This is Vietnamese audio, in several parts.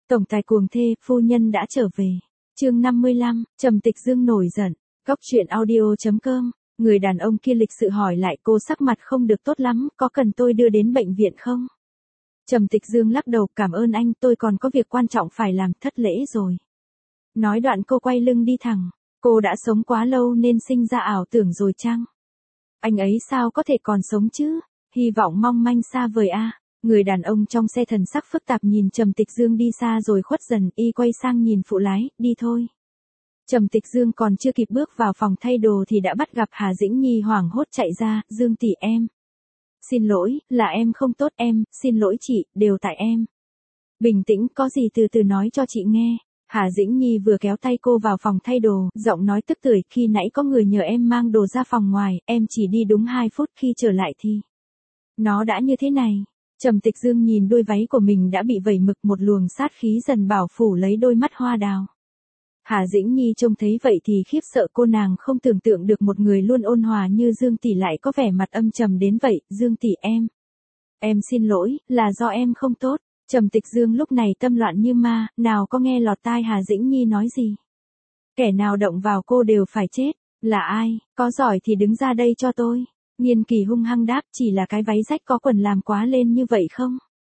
Tổng tài cuồng thê, phu nhân đã trở về. Chương 55, Trầm Tịch Dương nổi giận. Góc truyện audio.com. Người đàn ông kia lịch sự hỏi lại cô sắc mặt không được tốt lắm, có cần tôi đưa đến bệnh viện không? Trầm Tịch Dương lắc đầu, cảm ơn anh, tôi còn có việc quan trọng phải làm, thất lễ rồi. Nói đoạn cô quay lưng đi thẳng. Cô đã sống quá lâu nên sinh ra ảo tưởng rồi chăng? Anh ấy sao có thể còn sống chứ? Hy vọng mong manh xa vời a. Người đàn ông trong xe thần sắc phức tạp nhìn Trầm Tịch Dương đi xa rồi khuất dần, y quay sang nhìn phụ lái, đi thôi. Trầm Tịch Dương còn chưa kịp bước vào phòng thay đồ thì đã bắt gặp Hà Dĩnh Nhi hoảng hốt chạy ra, Dương tỷ em. Xin lỗi, là em không tốt em, xin lỗi chị, đều tại em. Bình tĩnh, có gì từ từ nói cho chị nghe. Hà Dĩnh Nhi vừa kéo tay cô vào phòng thay đồ, giọng nói tức tưởi, khi nãy có người nhờ em mang đồ ra phòng ngoài, em chỉ đi đúng 2 phút khi trở lại thì. Nó đã như thế này. Trầm Tịch Dương nhìn đôi váy của mình đã bị vẩy mực, một luồng sát khí dần bao phủ lấy đôi mắt hoa đào. Hà Dĩnh Nhi trông thấy vậy thì khiếp sợ, cô nàng không tưởng tượng được một người luôn ôn hòa như Dương tỷ lại có vẻ mặt âm trầm đến vậy. Dương tỷ em. Em xin lỗi, là do em không tốt. Trầm Tịch Dương lúc này tâm loạn như ma, nào có nghe lọt tai Hà Dĩnh Nhi nói gì. Kẻ nào động vào cô đều phải chết. Là ai, có giỏi thì đứng ra đây cho tôi. Nhiên Kỳ hung hăng đáp, chỉ là cái váy rách có quần làm quá lên như vậy không?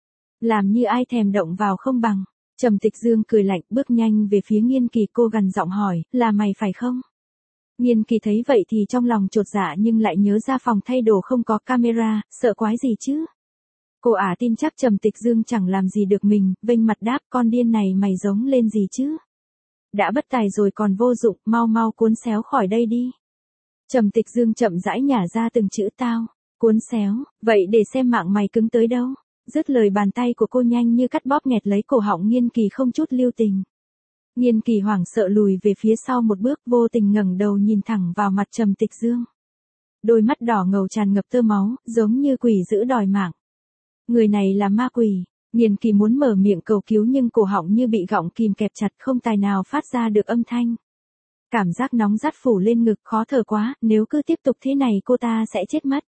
Làm như ai thèm động vào không bằng. Trầm Tịch Dương cười lạnh, bước nhanh về phía Nhiên Kỳ, cô gằn giọng hỏi, là mày phải không? Nhiên Kỳ thấy vậy thì trong lòng chột dạ nhưng lại nhớ ra phòng thay đồ không có camera, sợ quái gì chứ? Cô tin chắc Trầm Tịch Dương chẳng làm gì được mình, vênh mặt đáp, con điên này mày giống lên gì chứ? Đã bất tài rồi còn vô dụng, mau mau cuốn xéo khỏi đây đi. Trầm Tịch Dương chậm rãi nhả ra từng chữ tao, cuốn xéo, vậy để xem mạng mày cứng tới đâu. Dứt lời bàn tay của cô nhanh như cắt bóp nghẹt lấy cổ họng Nhiên Kỳ không chút lưu tình. Nhiên Kỳ hoảng sợ lùi về phía sau một bước, vô tình ngẩng đầu nhìn thẳng vào mặt Trầm Tịch Dương. Đôi mắt đỏ ngầu tràn ngập tơ máu, giống như quỷ dữ đòi mạng. Người này là ma quỷ. Nhiên Kỳ muốn mở miệng cầu cứu nhưng cổ họng như bị gọng kìm kẹp chặt, không tài nào phát ra được âm thanh. Cảm giác nóng rát phủ lên ngực, khó thở quá, nếu cứ tiếp tục thế này cô ta sẽ chết mất.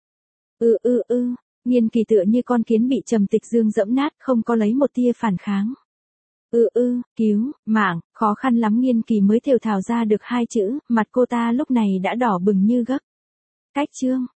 Nhiên Kỳ tựa như con kiến bị Trầm Tịch Dương giẫm nát, không có lấy một tia phản kháng. Cứu, mạng, khó khăn lắm Nhiên Kỳ mới thều thào ra được 2 chữ, mặt cô ta lúc này đã đỏ bừng như gấc. Cách chương,